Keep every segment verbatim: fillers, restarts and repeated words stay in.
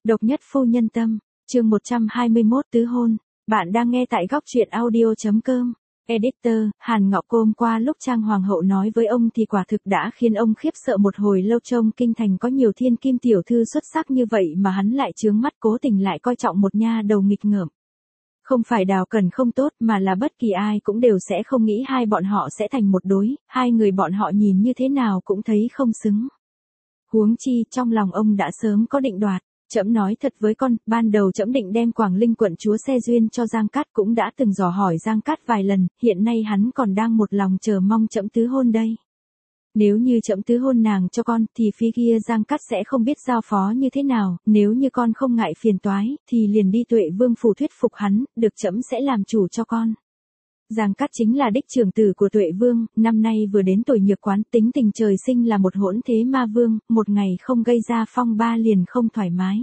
Độc nhất phu nhân tâm, chương một trăm hai mươi mốt tứ hôn. Bạn đang nghe tại góc truyện audio chấm com. Editor, Hàn Ngọc hôm qua lúc Trang Hoàng hậu nói với ông thì quả thực đã khiến ông khiếp sợ một hồi lâu. Trông kinh thành có nhiều thiên kim tiểu thư xuất sắc như vậy mà hắn lại chướng mắt, cố tình lại coi trọng một nha đầu nghịch ngợm. Không phải Đào Cẩn không tốt mà là bất kỳ ai cũng đều sẽ không nghĩ hai bọn họ sẽ thành một đối, hai người bọn họ nhìn như thế nào cũng thấy không xứng. Huống chi trong lòng ông đã sớm có định đoạt. Trẫm nói thật với con, ban đầu trẫm định đem Quảng Linh quận chúa xe duyên cho Giang Cát, cũng đã từng dò hỏi Giang Cát vài lần, hiện nay hắn còn đang một lòng chờ mong trẫm tứ hôn đây. Nếu như trẫm tứ hôn nàng cho con, thì phía kia Giang Cát sẽ không biết giao phó như thế nào, nếu như con không ngại phiền toái, thì liền đi Tuệ Vương phủ thuyết phục hắn, được trẫm sẽ làm chủ cho con. Giang Cát chính là đích trưởng tử của Tuệ Vương, năm nay vừa đến tuổi nhược quán, tính tình trời sinh là một hỗn thế ma vương, một ngày không gây ra phong ba liền không thoải mái.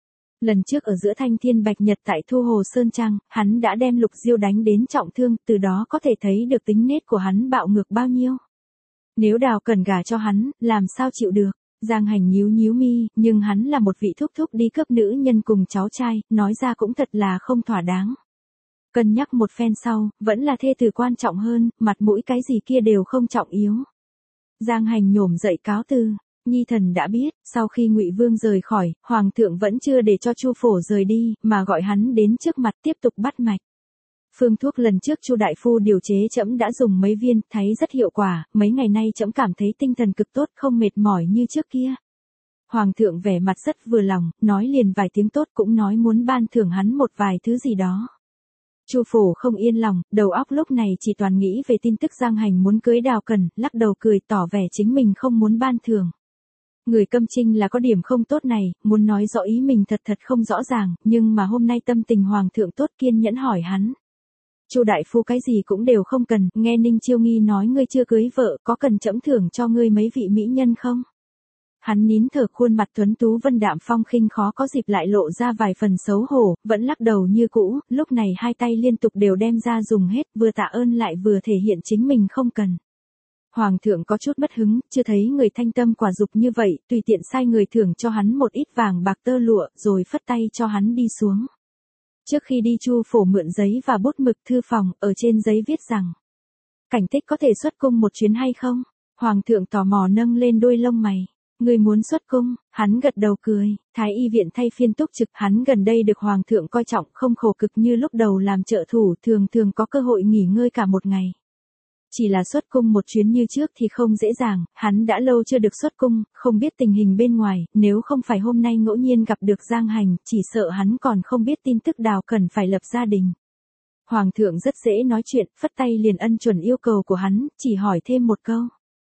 Lần trước ở giữa Thanh Thiên Bạch Nhật tại Thu Hồ Sơn Trang, hắn đã đem Lục Diêu đánh đến trọng thương, từ đó có thể thấy được tính nết của hắn bạo ngược bao nhiêu. Nếu Đào Cẩn gả cho hắn, làm sao chịu được? Giang Hành nhíu nhíu mi, nhưng hắn là một vị thúc thúc đi cướp nữ nhân cùng cháu trai, nói ra cũng thật là không thỏa đáng. Cân nhắc một phen sau, vẫn là thê tử quan trọng hơn, mặt mũi cái gì kia đều không trọng yếu. Giang Hành nhổm dậy cáo từ. Nhi thần đã biết, sau khi Ngụy Vương rời khỏi, Hoàng thượng vẫn chưa để cho Chu Phổ rời đi, mà gọi hắn đến trước mặt tiếp tục bắt mạch. Phương thuốc lần trước Chu đại phu điều chế trẫm đã dùng mấy viên, thấy rất hiệu quả, mấy ngày nay trẫm cảm thấy tinh thần cực tốt, không mệt mỏi như trước kia. Hoàng thượng vẻ mặt rất vừa lòng, nói liền vài tiếng tốt, cũng nói muốn ban thưởng hắn một vài thứ gì đó. Chu Phổ không yên lòng, đầu óc lúc này chỉ toàn nghĩ về tin tức Giang Hành muốn cưới Đào Cẩn, lắc đầu cười tỏ vẻ chính mình không muốn ban thưởng. Người Câm Trinh là có điểm không tốt này, muốn nói rõ ý mình thật thật không rõ ràng, nhưng mà hôm nay tâm tình Hoàng thượng tốt, kiên nhẫn hỏi hắn. Chu đại phu cái gì cũng đều không cần, nghe Ninh Chiêu Nghi nói ngươi chưa cưới vợ, có cần trẫm thưởng cho ngươi mấy vị mỹ nhân không? Hắn nín thở, khuôn mặt tuấn tú vân đạm phong khinh khó có dịp lại lộ ra vài phần xấu hổ, vẫn lắc đầu như cũ, lúc này hai tay liên tục đều đem ra dùng hết, vừa tạ ơn lại vừa thể hiện chính mình không cần. Hoàng thượng có chút mất hứng, chưa thấy người thanh tâm quả dục như vậy, tùy tiện sai người thưởng cho hắn một ít vàng bạc tơ lụa, rồi phất tay cho hắn đi xuống. Trước khi đi Chu Phổ mượn giấy và bút mực thư phòng, ở trên giấy viết rằng: Cảnh Tích có thể xuất cung một chuyến hay không? Hoàng thượng tò mò nâng lên đôi lông mày. Người muốn xuất cung? Hắn gật đầu cười. Thái y viện thay phiên túc trực, hắn gần đây được Hoàng thượng coi trọng, không khổ cực như lúc đầu làm trợ thủ, thường thường có cơ hội nghỉ ngơi cả một ngày. Chỉ là xuất cung một chuyến như trước thì không dễ dàng, hắn đã lâu chưa được xuất cung, không biết tình hình bên ngoài, nếu không phải hôm nay ngẫu nhiên gặp được Giang Hành, chỉ sợ hắn còn không biết tin tức Đào Cẩn phải lập gia đình. Hoàng thượng rất dễ nói chuyện, phất tay liền ân chuẩn yêu cầu của hắn, chỉ hỏi thêm một câu.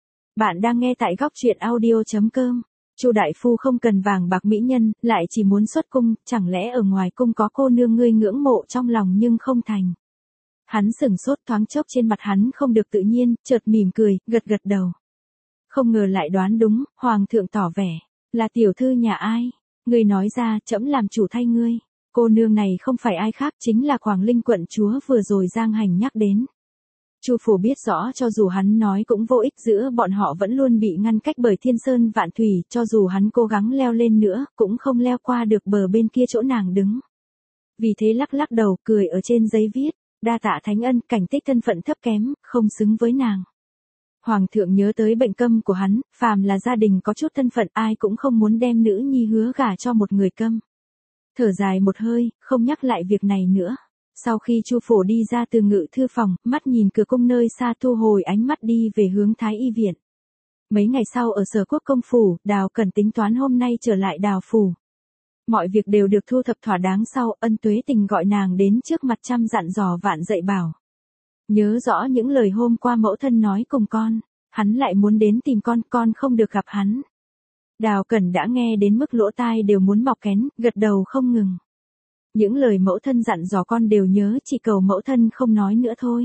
Bạn đang nghe tại góc truyện audio chấm com. Chu đại phu không cần vàng bạc mỹ nhân, lại chỉ muốn xuất cung, chẳng lẽ ở ngoài cung có cô nương ngươi ngưỡng mộ trong lòng nhưng không thành. Hắn sửng sốt, thoáng chốc trên mặt hắn không được tự nhiên, chợt mỉm cười, gật gật đầu. Không ngờ lại đoán đúng, Hoàng thượng tỏ vẻ, là tiểu thư nhà ai? Ngươi nói ra, trẫm làm chủ thay ngươi. Cô nương này không phải ai khác, chính là Quảng Linh quận chúa vừa rồi Giang Hành nhắc đến. Chu Phổ biết rõ cho dù hắn nói cũng vô ích, giữa bọn họ vẫn luôn bị ngăn cách bởi thiên sơn vạn thủy, cho dù hắn cố gắng leo lên nữa, cũng không leo qua được bờ bên kia chỗ nàng đứng. Vì thế lắc lắc đầu, cười ở trên giấy viết. Đa tạ thánh ân, Cảnh Tích thân phận thấp kém, không xứng với nàng. Hoàng thượng nhớ tới bệnh câm của hắn, phàm là gia đình có chút thân phận ai cũng không muốn đem nữ nhi hứa gả cho một người câm. Thở dài một hơi, không nhắc lại việc này nữa. Sau khi Chu Phổ đi ra từ ngự thư phòng, mắt nhìn cửa cung nơi xa, thu hồi ánh mắt đi về hướng Thái y viện. Mấy ngày sau ở Sở Quốc công phủ, Đào Cẩn tính toán hôm nay trở lại Đào phủ. Mọi việc đều được thu thập thỏa đáng sau, Ân Tuế Tình gọi nàng đến trước mặt trăm dặn dò vạn dạy bảo. Nhớ rõ những lời hôm qua mẫu thân nói cùng con, hắn lại muốn đến tìm con, con không được gặp hắn. Đào Cẩn đã nghe đến mức lỗ tai đều muốn mọc kén, gật đầu không ngừng. Những lời mẫu thân dặn dò con đều nhớ, chỉ cầu mẫu thân không nói nữa thôi.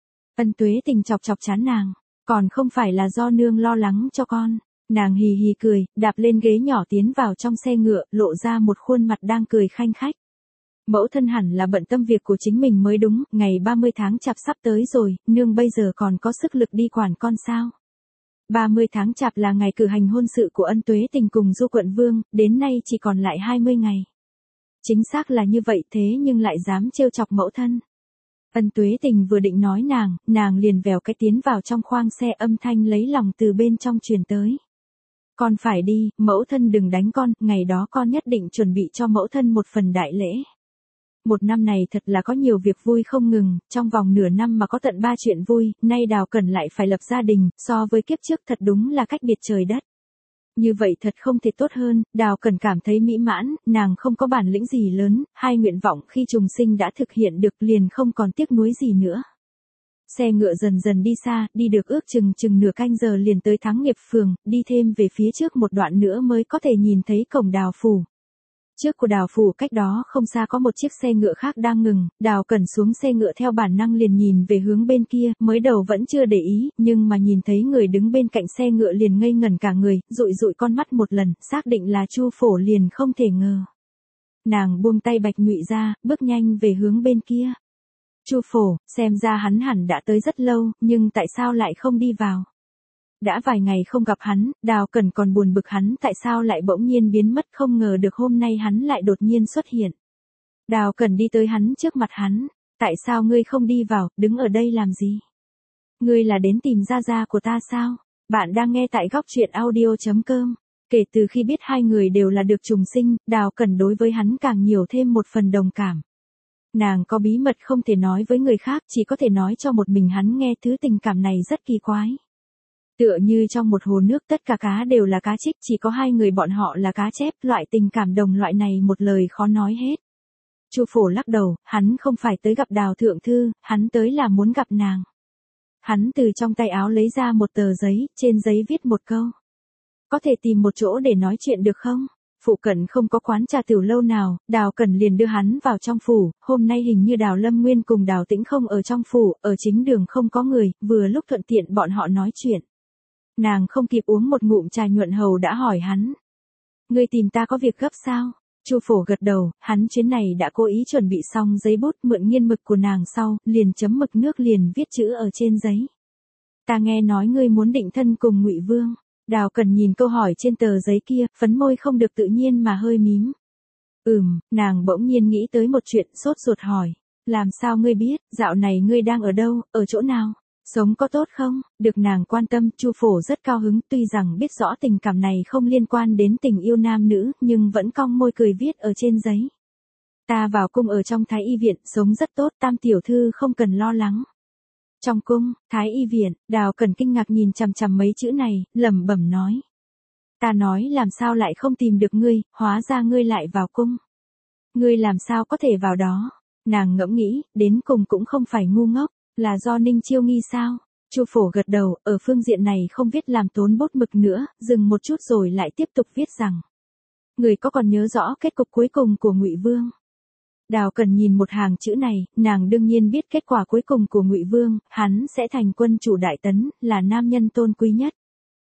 Ân Tuế Tình chọc chọc trán nàng, còn không phải là do nương lo lắng cho con. Nàng hì hì cười, đạp lên ghế nhỏ tiến vào trong xe ngựa, lộ ra một khuôn mặt đang cười khanh khách. Mẫu thân hẳn là bận tâm việc của chính mình mới đúng, ngày ba mươi tháng chạp sắp tới rồi, nương bây giờ còn có sức lực đi quản con sao? ba mươi tháng chạp là ngày cử hành hôn sự của Ân Tuế Tình cùng Du Quận Vương, đến nay chỉ còn lại hai mươi ngày. Chính xác là như vậy thế nhưng lại dám trêu chọc mẫu thân. Ân Tuế Tình vừa định nói nàng, nàng liền vèo cái tiến vào trong khoang xe, âm thanh lấy lòng từ bên trong truyền tới. Con phải đi, mẫu thân đừng đánh con, ngày đó con nhất định chuẩn bị cho mẫu thân một phần đại lễ. Một năm này thật là có nhiều việc vui không ngừng, trong vòng nửa năm mà có tận ba chuyện vui, nay Đào Cẩn lại phải lập gia đình, so với kiếp trước thật đúng là cách biệt trời đất. Như vậy thật không thể tốt hơn, Đào Cẩn cảm thấy mỹ mãn, nàng không có bản lĩnh gì lớn, hai nguyện vọng khi trùng sinh đã thực hiện được liền không còn tiếc nuối gì nữa. Xe ngựa dần dần đi xa, đi được ước chừng chừng nửa canh giờ liền tới Thắng Nghiệp Phường, đi thêm về phía trước một đoạn nữa mới có thể nhìn thấy cổng Đào phủ. Trước của Đào phủ cách đó không xa có một chiếc xe ngựa khác đang ngừng, Đào Cẩn xuống xe ngựa theo bản năng liền nhìn về hướng bên kia, mới đầu vẫn chưa để ý, nhưng mà nhìn thấy người đứng bên cạnh xe ngựa liền ngây ngẩn cả người, dụi dụi con mắt một lần, xác định là Chu Phổ liền không thể ngờ. Nàng buông tay Bạch Ngụy ra, bước nhanh về hướng bên kia. Chu Phổ, xem ra hắn hẳn đã tới rất lâu, nhưng tại sao lại không đi vào? Đã vài ngày không gặp hắn, Đào Cẩn còn buồn bực hắn tại sao lại bỗng nhiên biến mất, không ngờ được hôm nay hắn lại đột nhiên xuất hiện. Đào Cẩn đi tới hắn trước mặt hắn, tại sao ngươi không đi vào, đứng ở đây làm gì? Ngươi là đến tìm gia gia của ta sao? Bạn đang nghe tại góc truyện audio chấm com. Kể từ khi biết hai người đều là được trùng sinh, Đào Cẩn đối với hắn càng nhiều thêm một phần đồng cảm. Nàng có bí mật không thể nói với người khác, chỉ có thể nói cho một mình hắn nghe, thứ tình cảm này rất kỳ quái. Tựa như trong một hồ nước tất cả cá đều là cá trích, chỉ có hai người bọn họ là cá chép, loại tình cảm đồng loại này một lời khó nói hết. Chu Phổ lắc đầu, hắn không phải tới gặp Đào thượng thư, hắn tới là muốn gặp nàng. Hắn từ trong tay áo lấy ra một tờ giấy, trên giấy viết một câu. Có thể tìm một chỗ để nói chuyện được không? Phụ cận không có quán trà tiểu lâu nào, Đào Cẩn liền đưa hắn vào trong phủ, hôm nay hình như Đào Lâm Nguyên cùng Đào Tĩnh không ở trong phủ, ở chính đường không có người, vừa lúc thuận tiện bọn họ nói chuyện. Nàng không kịp uống một ngụm trà nhuận hầu đã hỏi hắn. Ngươi tìm ta có việc gấp sao? Chu Phổ gật đầu, hắn chuyến này đã cố ý chuẩn bị xong giấy bút, mượn nghiên mực của nàng sau, liền chấm mực nước liền viết chữ ở trên giấy. Ta nghe nói ngươi muốn định thân cùng Ngụy Vương. Đào Cẩn nhìn câu hỏi trên tờ giấy kia, phấn môi không được tự nhiên mà hơi mím. Ừm, nàng bỗng nhiên nghĩ tới một chuyện, sốt ruột hỏi. Làm sao ngươi biết, dạo này ngươi đang ở đâu, ở chỗ nào? Sống có tốt không? Được nàng quan tâm, Chu Phổ rất cao hứng, tuy rằng biết rõ tình cảm này không liên quan đến tình yêu nam nữ, nhưng vẫn cong môi cười viết ở trên giấy. Ta vào cung ở trong Thái Y viện, sống rất tốt, Tam tiểu thư không cần lo lắng. Trong cung, Thái Y viện, Đào Cẩn kinh ngạc nhìn chằm chằm mấy chữ này, lẩm bẩm nói. Ta nói làm sao lại không tìm được ngươi, hóa ra ngươi lại vào cung. Ngươi làm sao có thể vào đó? Nàng ngẫm nghĩ, đến cùng cũng không phải ngu ngốc, là do Ninh Chiêu nghi sao? Chu Phổ gật đầu, ở phương diện này không viết làm tốn bút mực nữa, dừng một chút rồi lại tiếp tục viết rằng. Người có còn nhớ rõ kết cục cuối cùng của Ngụy Vương? Đào Cẩn nhìn một hàng chữ này, nàng đương nhiên biết kết quả cuối cùng của Ngụy Vương, hắn sẽ thành quân chủ Đại Tấn, là nam nhân tôn quý nhất.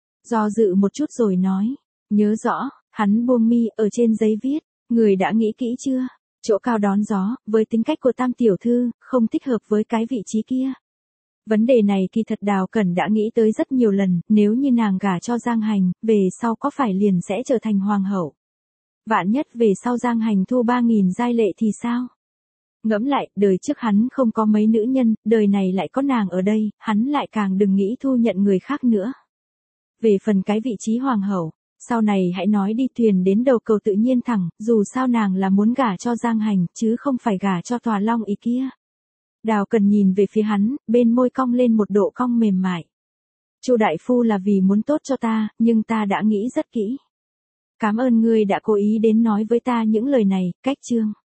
Do dự một chút rồi nói, nhớ rõ, hắn buông mi, ở trên giấy viết, người đã nghĩ kỹ chưa? Chỗ cao đón gió, với tính cách của Tam tiểu thư, không thích hợp với cái vị trí kia. Vấn đề này kỳ thật Đào Cẩn đã nghĩ tới rất nhiều lần, nếu như nàng gả cho Giang Hành, về sau có phải liền sẽ trở thành hoàng hậu. Vạn nhất về sau Giang Hành thu ba nghìn giai lệ thì sao? Ngẫm lại, đời trước hắn không có mấy nữ nhân, đời này lại có nàng ở đây, hắn lại càng đừng nghĩ thu nhận người khác nữa. Về phần cái vị trí hoàng hậu, sau này hãy nói đi, thuyền đến đầu cầu tự nhiên thẳng, dù sao nàng là muốn gả cho Giang Hành, chứ không phải gả cho Tòa Long ý kia. Đào Cẩn nhìn về phía hắn, bên môi cong lên một độ cong mềm mại. Chu đại phu là vì muốn tốt cho ta, nhưng ta đã nghĩ rất kỹ. Cảm ơn ngươi đã cố ý đến nói với ta những lời này, cách chương.